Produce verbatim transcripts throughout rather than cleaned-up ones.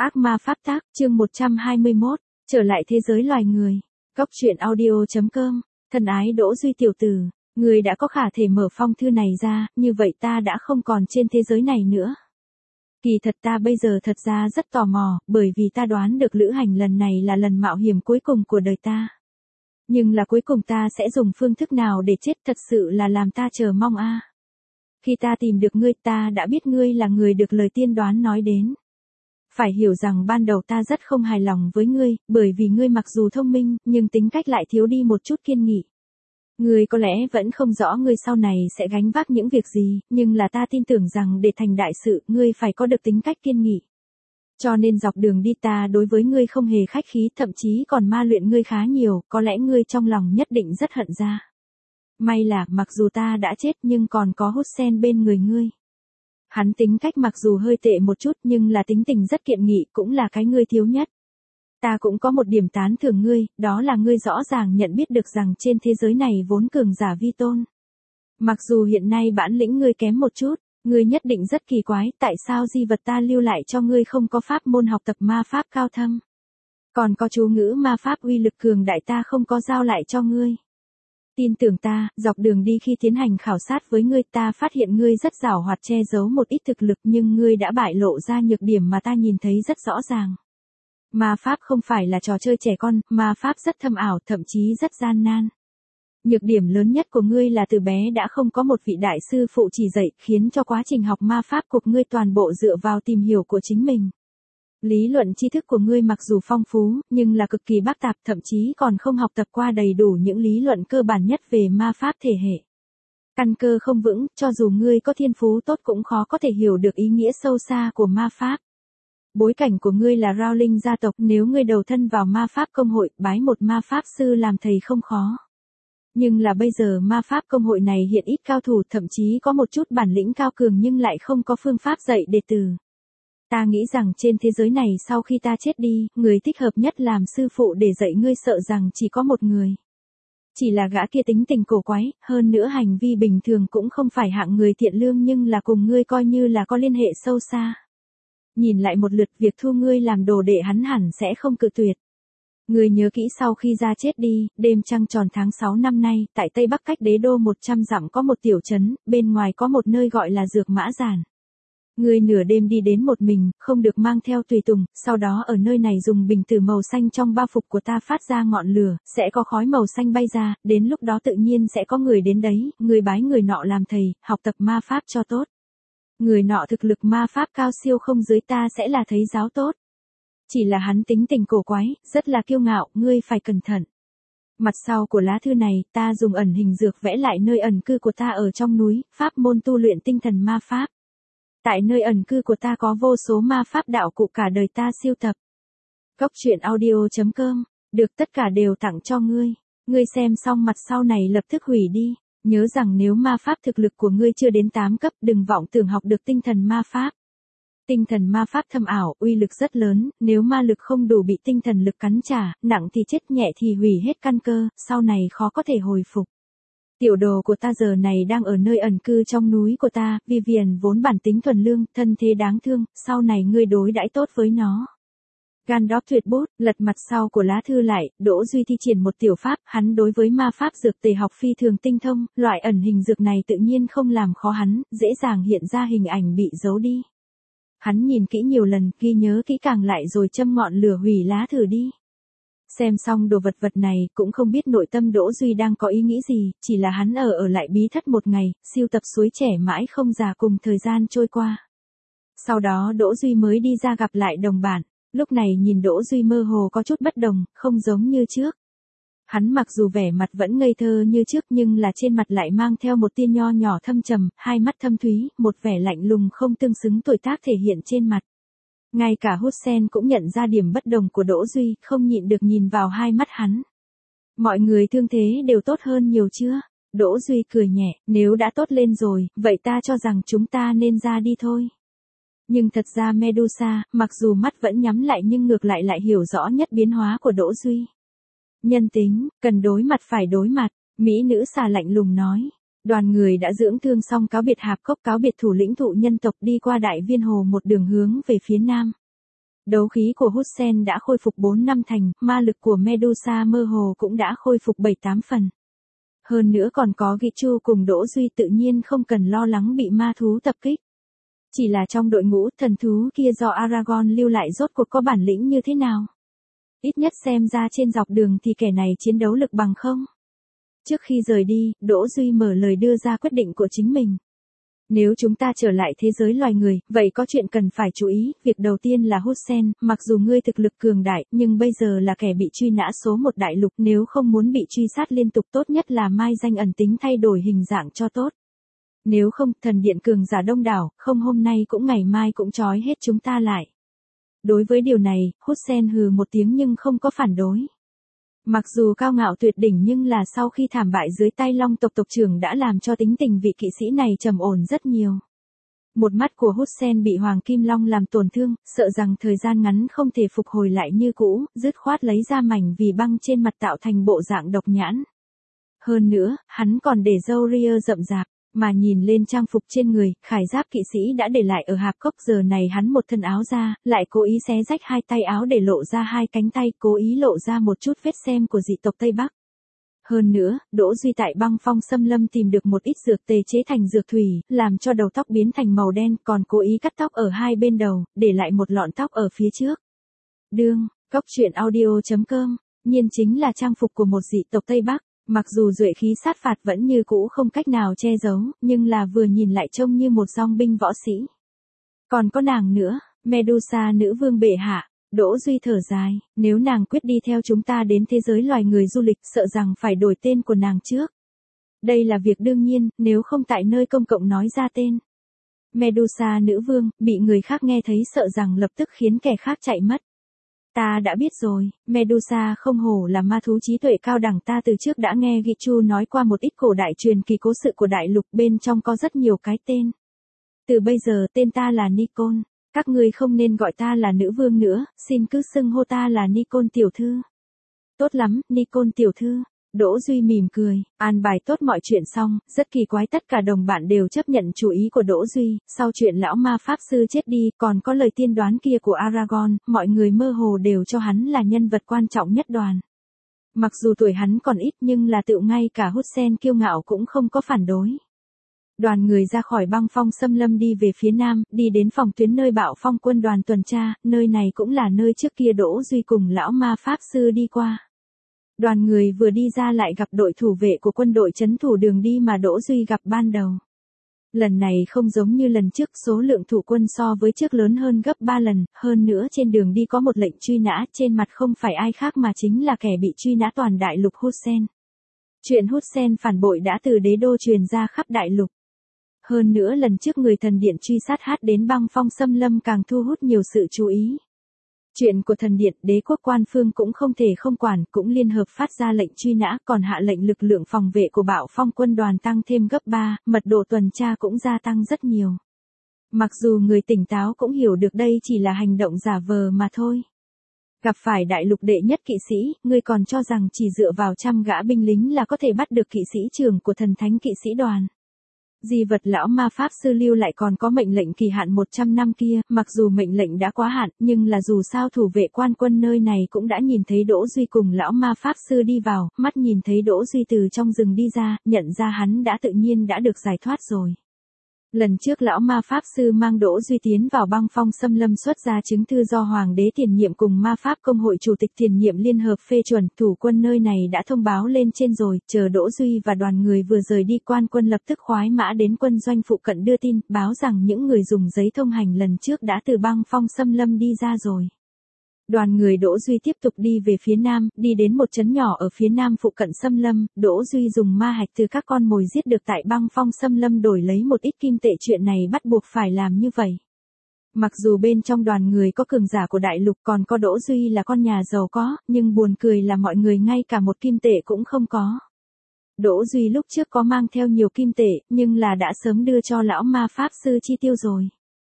Ác ma pháp tác, chương một trăm hai mươi mốt, trở lại thế giới loài người. Góc truyện audio chấm com, thân ái Đỗ Duy tiểu tử, người đã có khả thể mở phong thư này ra, như vậy ta đã không còn trên thế giới này nữa. Kỳ thật ta bây giờ thật ra rất tò mò, bởi vì ta đoán được lữ hành lần này là lần mạo hiểm cuối cùng của đời ta. Nhưng là cuối cùng ta sẽ dùng phương thức nào để chết thật sự là làm ta chờ mong a. À. Khi ta tìm được ngươi ta đã biết ngươi là người được lời tiên đoán nói đến. Phải hiểu rằng ban đầu ta rất không hài lòng với ngươi, bởi vì ngươi mặc dù thông minh, nhưng tính cách lại thiếu đi một chút kiên nghị. Ngươi có lẽ vẫn không rõ ngươi sau này sẽ gánh vác những việc gì, nhưng là ta tin tưởng rằng để thành đại sự, ngươi phải có được tính cách kiên nghị. Cho nên dọc đường đi ta đối với ngươi không hề khách khí, thậm chí còn ma luyện ngươi khá nhiều, có lẽ ngươi trong lòng nhất định rất hận ra. May là, mặc dù ta đã chết nhưng còn có Hussein bên người ngươi. Hắn tính cách mặc dù hơi tệ một chút nhưng là tính tình rất kiện nghị, cũng là cái ngươi thiếu nhất. Ta cũng có một điểm tán thưởng ngươi, đó là ngươi rõ ràng nhận biết được rằng trên thế giới này vốn cường giả vi tôn. Mặc dù hiện nay bản lĩnh ngươi kém một chút, ngươi nhất định rất kỳ quái, tại sao di vật ta lưu lại cho ngươi không có pháp môn học tập ma pháp cao thâm. Còn có chú ngữ ma pháp uy lực cường đại ta không có giao lại cho ngươi. Tin tưởng ta, dọc đường đi khi tiến hành khảo sát với ngươi ta phát hiện ngươi rất giàu hoạt che giấu một ít thực lực nhưng ngươi đã bại lộ ra nhược điểm mà ta nhìn thấy rất rõ ràng. Ma pháp không phải là trò chơi trẻ con, ma pháp rất thâm ảo thậm chí rất gian nan. Nhược điểm lớn nhất của ngươi là từ bé đã không có một vị đại sư phụ chỉ dạy khiến cho quá trình học ma pháp của ngươi toàn bộ dựa vào tìm hiểu của chính mình. Lý luận tri thức của ngươi mặc dù phong phú, nhưng là cực kỳ bác tạp thậm chí còn không học tập qua đầy đủ những lý luận cơ bản nhất về ma pháp thể hệ. Căn cơ không vững, cho dù ngươi có thiên phú tốt cũng khó có thể hiểu được ý nghĩa sâu xa của ma pháp. Bối cảnh của ngươi là Rowling gia tộc, nếu ngươi đầu thân vào ma pháp công hội, bái một ma pháp sư làm thầy không khó. Nhưng là bây giờ ma pháp công hội này hiện ít cao thủ thậm chí có một chút bản lĩnh cao cường nhưng lại không có phương pháp dạy đệ tử. Ta nghĩ rằng trên thế giới này sau khi ta chết đi, người thích hợp nhất làm sư phụ để dạy ngươi sợ rằng chỉ có một người. Chỉ là gã kia tính tình cổ quái, hơn nữa hành vi bình thường cũng không phải hạng người thiện lương nhưng là cùng ngươi coi như là có liên hệ sâu xa. Nhìn lại một lượt việc thu ngươi làm đồ đệ hắn hẳn sẽ không cự tuyệt. Ngươi nhớ kỹ sau khi ra chết đi, đêm trăng tròn tháng sáu năm nay, tại Tây Bắc cách đế đô một trăm dặm có một tiểu trấn, bên ngoài có một nơi gọi là Dược Mã Giản. Ngươi nửa đêm đi đến một mình, không được mang theo tùy tùng, sau đó ở nơi này dùng bình tử màu xanh trong bao phục của ta phát ra ngọn lửa, sẽ có khói màu xanh bay ra, đến lúc đó tự nhiên sẽ có người đến đấy, người bái người nọ làm thầy, học tập ma pháp cho tốt. Người nọ thực lực ma pháp cao siêu không dưới ta sẽ là thầy giáo tốt. Chỉ là hắn tính tình cổ quái, rất là kiêu ngạo, ngươi phải cẩn thận. Mặt sau của lá thư này, ta dùng ẩn hình dược vẽ lại nơi ẩn cư của ta ở trong núi, pháp môn tu luyện tinh thần ma pháp. Tại nơi ẩn cư của ta có vô số ma pháp đạo cụ cả đời ta siêu tập. Góc truyện audio chấm com, được tất cả đều tặng cho ngươi. Ngươi xem xong mặt sau này lập tức hủy đi. Nhớ rằng nếu ma pháp thực lực của ngươi chưa đến tám cấp đừng vọng tưởng học được tinh thần ma pháp. Tinh thần ma pháp thâm ảo, uy lực rất lớn, nếu ma lực không đủ bị tinh thần lực cắn trả, nặng thì chết nhẹ thì hủy hết căn cơ, sau này khó có thể hồi phục. Tiểu đồ của ta giờ này đang ở nơi ẩn cư trong núi của ta, Vivian vốn bản tính thuần lương, thân thế đáng thương, sau này ngươi đối đãi tốt với nó. Gandalf tuyệt bút, lật mặt sau của lá thư lại, Đỗ Duy thi triển một tiểu pháp, hắn đối với ma pháp dược tề học phi thường tinh thông, loại ẩn hình dược này tự nhiên không làm khó hắn, dễ dàng hiện ra hình ảnh bị giấu đi. Hắn nhìn kỹ nhiều lần, ghi nhớ kỹ càng lại rồi châm ngọn lửa hủy lá thư đi. Xem xong đồ vật vật này, cũng không biết nội tâm Đỗ Duy đang có ý nghĩ gì, chỉ là hắn ở ở lại bí thất một ngày, siêu tập suối trẻ mãi không già cùng thời gian trôi qua. Sau đó Đỗ Duy mới đi ra gặp lại đồng bạn, lúc này nhìn Đỗ Duy mơ hồ có chút bất đồng, không giống như trước. Hắn mặc dù vẻ mặt vẫn ngây thơ như trước nhưng là trên mặt lại mang theo một tia nho nhỏ thâm trầm, hai mắt thâm thúy, một vẻ lạnh lùng không tương xứng tuổi tác thể hiện trên mặt. Ngay cả Hussein cũng nhận ra điểm bất đồng của Đỗ Duy, không nhịn được nhìn vào hai mắt hắn. Mọi người thương thế đều tốt hơn nhiều chưa? Đỗ Duy cười nhẹ, nếu đã tốt lên rồi, vậy ta cho rằng chúng ta nên ra đi thôi. Nhưng thật ra Medusa, mặc dù mắt vẫn nhắm lại nhưng ngược lại lại hiểu rõ nhất biến hóa của Đỗ Duy. Nhân tính, cần đối mặt phải đối mặt, mỹ nữ xà lạnh lùng nói. Đoàn người đã dưỡng thương xong cáo biệt Hạp Cốc cáo biệt thủ lĩnh thụ nhân tộc đi qua Đại Viên Hồ một đường hướng về phía nam. Đấu khí của Hút Sen đã khôi phục bốn năm thành, ma lực của Medusa mơ hồ cũng đã khôi phục bảy tám phần. Hơn nữa còn có Gichu cùng Đỗ Duy tự nhiên không cần lo lắng bị ma thú tập kích. Chỉ là trong đội ngũ thần thú kia do Aragorn lưu lại rốt cuộc có bản lĩnh như thế nào? Ít nhất xem ra trên dọc đường thì kẻ này chiến đấu lực bằng không? Trước khi rời đi, Đỗ Duy mở lời đưa ra quyết định của chính mình. Nếu chúng ta trở lại thế giới loài người, vậy có chuyện cần phải chú ý, việc đầu tiên là Hút Sen, mặc dù ngươi thực lực cường đại, nhưng bây giờ là kẻ bị truy nã số một đại lục, nếu không muốn bị truy sát liên tục tốt nhất là mai danh ẩn tính thay đổi hình dạng cho tốt. Nếu không, thần điện cường giả đông đảo, không hôm nay cũng ngày mai cũng trói hết chúng ta lại. Đối với điều này, Hút Sen hừ một tiếng nhưng không có phản đối. Mặc dù cao ngạo tuyệt đỉnh nhưng là sau khi thảm bại dưới tay Long tộc tộc trưởng đã làm cho tính tình vị kỵ sĩ này trầm ổn rất nhiều. Một mắt của Hút Sen bị Hoàng Kim Long làm tổn thương, sợ rằng thời gian ngắn không thể phục hồi lại như cũ, dứt khoát lấy ra mảnh vì băng trên mặt tạo thành bộ dạng độc nhãn. Hơn nữa, hắn còn để râu ria rậm rạp. Mà nhìn lên trang phục trên người, khải giáp kỵ sĩ đã để lại ở hạp cốc, giờ này hắn một thân áo ra, lại cố ý xé rách hai tay áo để lộ ra hai cánh tay, cố ý lộ ra một chút vết xem của dị tộc Tây Bắc. Hơn nữa, Đỗ Duy tại băng phong xâm lâm tìm được một ít dược tề chế thành dược thủy, làm cho đầu tóc biến thành màu đen, còn cố ý cắt tóc ở hai bên đầu, để lại một lọn tóc ở phía trước. Đương, Cốc Truyện Audio chấm com, nhiên chính là trang phục của một dị tộc Tây Bắc. Mặc dù duệ khí sát phạt vẫn như cũ không cách nào che giấu, nhưng là vừa nhìn lại trông như một dòng binh võ sĩ. Còn có nàng nữa, Medusa nữ vương bệ hạ, Đỗ Duy thở dài, nếu nàng quyết đi theo chúng ta đến thế giới loài người du lịch sợ rằng phải đổi tên của nàng trước. Đây là việc đương nhiên, nếu không tại nơi công cộng nói ra tên. Medusa nữ vương, bị người khác nghe thấy sợ rằng lập tức khiến kẻ khác chạy mất. Ta đã biết rồi, Medusa không hổ là ma thú trí tuệ cao đẳng, ta từ trước đã nghe Gichu nói qua một ít cổ đại truyền kỳ cố sự của đại lục, bên trong có rất nhiều cái tên. Từ bây giờ tên ta là Nikon, các ngươi không nên gọi ta là nữ vương nữa, xin cứ xưng hô ta là Nikon tiểu thư. Tốt lắm, Nikon tiểu thư. Đỗ Duy mỉm cười, an bài tốt mọi chuyện xong, rất kỳ quái tất cả đồng bạn đều chấp nhận chủ ý của Đỗ Duy, sau chuyện lão ma pháp sư chết đi, còn có lời tiên đoán kia của Aragorn, mọi người mơ hồ đều cho hắn là nhân vật quan trọng nhất đoàn. Mặc dù tuổi hắn còn ít nhưng là tựu ngay cả Hút Sen kiêu ngạo cũng không có phản đối. Đoàn người ra khỏi băng phong xâm lâm đi về phía nam, đi đến phòng tuyến nơi Bạo Phong quân đoàn tuần tra, nơi này cũng là nơi trước kia Đỗ Duy cùng lão ma pháp sư đi qua. Đoàn người vừa đi ra lại gặp đội thủ vệ của quân đội trấn thủ đường đi mà Đỗ Duy gặp ban đầu. Lần này không giống như lần trước, số lượng thủ quân so với trước lớn hơn gấp ba lần, hơn nữa trên đường đi có một lệnh truy nã, trên mặt không phải ai khác mà chính là kẻ bị truy nã toàn đại lục Hút Sen. Chuyện Hút Sen phản bội đã từ đế đô truyền ra khắp đại lục. Hơn nữa lần trước người thần điện truy sát hát đến băng phong xâm lâm càng thu hút nhiều sự chú ý. Chuyện của thần điện, đế quốc quan phương cũng không thể không quản, cũng liên hợp phát ra lệnh truy nã, còn hạ lệnh lực lượng phòng vệ của Bạo Phong quân đoàn tăng thêm gấp ba, mật độ tuần tra cũng gia tăng rất nhiều. Mặc dù người tỉnh táo cũng hiểu được đây chỉ là hành động giả vờ mà thôi. Gặp phải đại lục đệ nhất kỵ sĩ, ngươi còn cho rằng chỉ dựa vào trăm gã binh lính là có thể bắt được kỵ sĩ trưởng của thần thánh kỵ sĩ đoàn. Di vật lão ma pháp sư lưu lại còn có mệnh lệnh kỳ hạn một trăm năm kia, mặc dù mệnh lệnh đã quá hạn, nhưng là dù sao thủ vệ quan quân nơi này cũng đã nhìn thấy Đỗ Duy cùng lão ma pháp sư đi vào, mắt nhìn thấy Đỗ Duy từ trong rừng đi ra, nhận ra hắn đã tự nhiên đã được giải thoát rồi. Lần trước lão ma pháp sư mang Đỗ Duy tiến vào băng phong xâm lâm xuất ra chứng thư do hoàng đế tiền nhiệm cùng ma pháp công hội chủ tịch tiền nhiệm liên hợp phê chuẩn, thủ quân nơi này đã thông báo lên trên rồi, chờ Đỗ Duy và đoàn người vừa rời đi, quan quân lập tức khoái mã đến quân doanh phụ cận đưa tin, báo rằng những người dùng giấy thông hành lần trước đã từ băng phong xâm lâm đi ra rồi. Đoàn người Đỗ Duy tiếp tục đi về phía nam, đi đến một trấn nhỏ ở phía nam phụ cận xâm lâm, Đỗ Duy dùng ma hạch từ các con mồi giết được tại băng phong xâm lâm đổi lấy một ít kim tệ, chuyện này bắt buộc phải làm như vậy. Mặc dù bên trong đoàn người có cường giả của đại lục, còn có Đỗ Duy là con nhà giàu có, nhưng buồn cười là mọi người ngay cả một kim tệ cũng không có. Đỗ Duy lúc trước có mang theo nhiều kim tệ, nhưng là đã sớm đưa cho lão ma pháp sư chi tiêu rồi.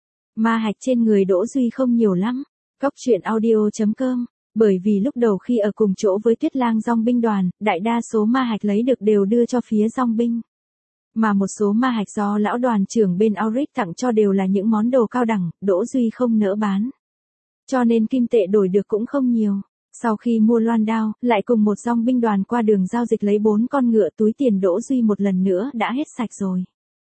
Ma hạch trên người Đỗ Duy không nhiều lắm. Cốc Truyện Audio chấm com, bởi vì lúc đầu khi ở cùng chỗ với Tuyết Lang Dòng binh đoàn, đại đa số ma hạch lấy được đều đưa cho phía Dòng binh. Mà một số ma hạch do lão đoàn trưởng bên Auric tặng cho đều là những món đồ cao đẳng, Đỗ Duy không nỡ bán. cho nên kim tệ đổi được cũng không nhiều. Sau khi mua loan đao, lại cùng một dòng binh đoàn qua đường giao dịch lấy bốn con ngựa, túi tiền Đỗ Duy một lần nữa đã hết sạch rồi.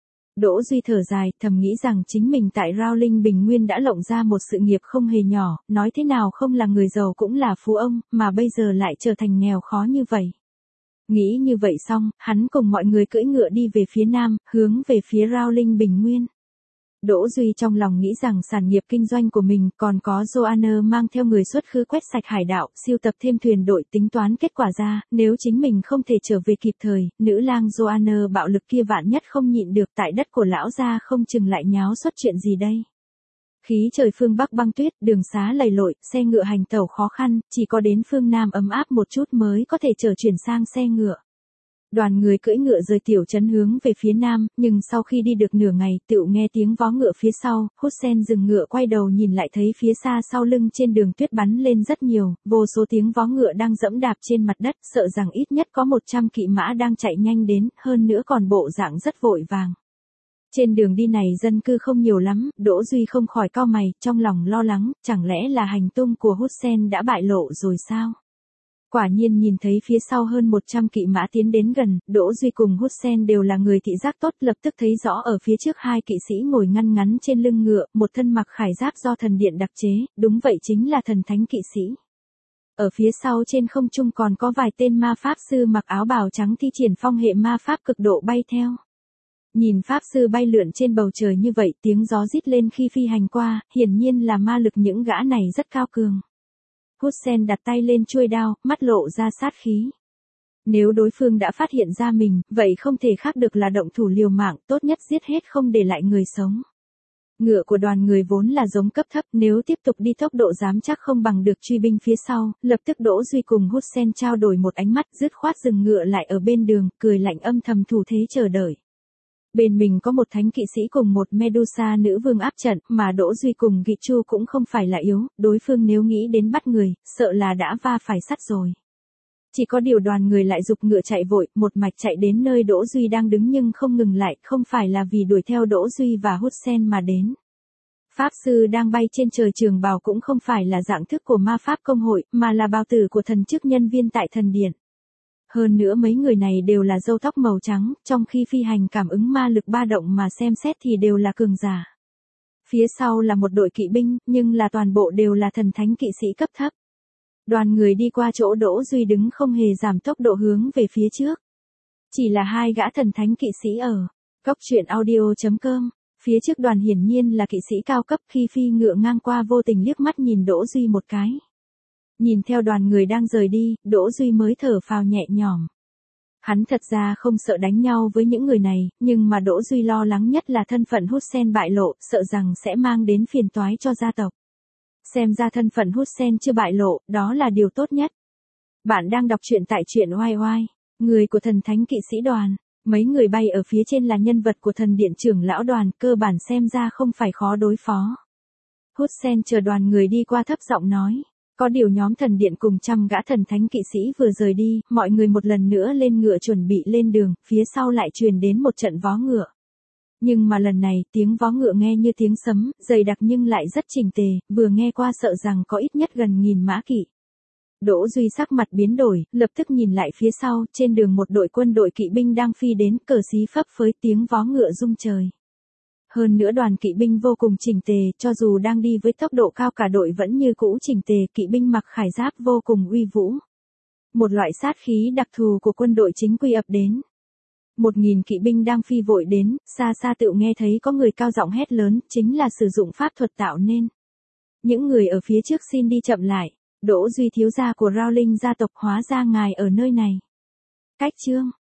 Đỗ Duy thở dài, thầm nghĩ rằng chính mình tại Rao Linh Bình Nguyên đã lộng ra một sự nghiệp không hề nhỏ, nói thế nào không là người giàu cũng là phú ông, mà bây giờ lại trở thành nghèo khó như vậy. Nghĩ như vậy xong, hắn cùng mọi người cưỡi ngựa đi về phía nam, hướng về phía Rao Linh Bình Nguyên. Đỗ Duy trong lòng nghĩ rằng sản nghiệp kinh doanh của mình còn có Joanna mang theo người xuất khứ quét sạch hải đảo, siêu tập thêm thuyền đội, tính toán kết quả ra, nếu chính mình không thể trở về kịp thời, nữ lang Joanna bạo lực kia vạn nhất không nhịn được tại đất của lão gia không chừng lại nháo xuất chuyện gì đây. Khí trời phương Bắc băng tuyết, đường xá lầy lội, xe ngựa hành tẩu khó khăn, chỉ có đến phương Nam ấm áp một chút mới có thể trở chuyển sang xe ngựa. Đoàn người cưỡi ngựa rời tiểu trấn hướng về phía nam, nhưng sau khi đi được nửa ngày, tựu nghe tiếng vó ngựa phía sau, Hussein dừng ngựa quay đầu nhìn lại thấy phía xa sau lưng trên đường tuyết bắn lên rất nhiều, vô số tiếng vó ngựa đang dẫm đạp trên mặt đất, sợ rằng ít nhất có một trăm kỵ mã đang chạy nhanh đến, hơn nữa còn bộ dạng rất vội vàng. Trên đường đi này dân cư không nhiều lắm, Đỗ Duy không khỏi cau mày, trong lòng lo lắng, chẳng lẽ là hành tung của Hussein đã bại lộ rồi sao? Quả nhiên nhìn thấy phía sau hơn một trăm kỵ mã tiến đến gần, Đỗ Duy cùng Hussein đều là người thị giác tốt, lập tức thấy rõ ở phía trước hai kỵ sĩ ngồi ngăn ngắn trên lưng ngựa, một thân mặc khải giáp do thần điện đặc chế, đúng vậy chính là thần thánh kỵ sĩ. Ở phía sau trên không trung còn có vài tên ma pháp sư mặc áo bào trắng thi triển phong hệ ma pháp cực độ bay theo. Nhìn pháp sư bay lượn trên bầu trời như vậy, tiếng gió rít lên khi phi hành qua, hiển nhiên là ma lực những gã này rất cao cường. Hussein đặt tay lên chuôi đao, mắt lộ ra sát khí. Nếu đối phương đã phát hiện ra mình, vậy không thể khác được là động thủ liều mạng, tốt nhất giết hết không để lại người sống. Ngựa của đoàn người vốn là giống cấp thấp, nếu tiếp tục đi tốc độ dám chắc không bằng được truy binh phía sau, lập tức Đỗ Duy cùng Hussein trao đổi một ánh mắt, dứt khoát dừng ngựa lại ở bên đường, cười lạnh âm thầm thủ thế chờ đợi. Bên mình có một thánh kỵ sĩ cùng một Medusa nữ vương áp trận, mà Đỗ Duy cùng Gichu cũng không phải là yếu, đối phương nếu nghĩ đến bắt người, sợ là đã va phải sắt rồi. Chỉ có điều đoàn người lại giục ngựa chạy vội, một mạch chạy đến nơi Đỗ Duy đang đứng nhưng không ngừng lại, không phải là vì đuổi theo Đỗ Duy và Hussein mà đến. Pháp sư đang bay trên trời trường bào cũng không phải là dạng thức của ma pháp công hội, mà là bào tử của thần chức nhân viên tại thần điện. Hơn nữa mấy người này đều là râu tóc màu trắng, trong khi phi hành cảm ứng ma lực ba động mà xem xét thì đều là cường giả. Phía sau là một đội kỵ binh, nhưng là toàn bộ đều là thần thánh kỵ sĩ cấp thấp. Đoàn người đi qua chỗ Đỗ Duy đứng không hề giảm tốc độ hướng về phía trước. Chỉ là hai gã thần thánh kỵ sĩ ở Cốc truyện audio chấm com. Phía trước đoàn hiển nhiên là kỵ sĩ cao cấp, khi phi ngựa ngang qua vô tình liếc mắt nhìn Đỗ Duy một cái. Nhìn theo đoàn người đang rời đi, Đỗ Duy mới thở phào nhẹ nhõm. Hắn thật ra không sợ đánh nhau với những người này, nhưng mà Đỗ Duy lo lắng nhất là thân phận Hussein bại lộ, sợ rằng sẽ mang đến phiền toái cho gia tộc. Xem ra thân phận Hussein chưa bại lộ, đó là điều tốt nhất. Bạn đang đọc truyện tại truyện oai oai, người của thần thánh kỵ sĩ đoàn. Mấy người bay ở phía trên là nhân vật của thần điện trưởng lão đoàn, cơ bản xem ra không phải khó đối phó. Hussein chờ đoàn người đi qua thấp giọng nói. Có điều nhóm thần điện cùng trăm gã thần thánh kỵ sĩ vừa rời đi, mọi người một lần nữa lên ngựa chuẩn bị lên đường, phía sau lại truyền đến một trận vó ngựa. Nhưng mà lần này, tiếng vó ngựa nghe như tiếng sấm, dày đặc nhưng lại rất chỉnh tề, vừa nghe qua sợ rằng có ít nhất gần nghìn mã kỵ. Đỗ Duy sắc mặt biến đổi, lập tức nhìn lại phía sau, trên đường một đội quân đội kỵ binh đang phi đến, cờ xí phấp phới, tiếng vó ngựa rung trời. Hơn nữa đoàn kỵ binh vô cùng chỉnh tề, cho dù đang đi với tốc độ cao cả đội vẫn như cũ chỉnh tề, kỵ binh mặc khải giáp vô cùng uy vũ. Một loại sát khí đặc thù của quân đội chính quy ập đến. Một nghìn kỵ binh đang phi vội đến, xa xa tựu nghe thấy có người cao giọng hét lớn, chính là sử dụng pháp thuật tạo nên. Những người ở phía trước xin đi chậm lại, Đỗ Duy thiếu gia của Rao Linh gia tộc, hóa ra ngài ở nơi này. Cách chương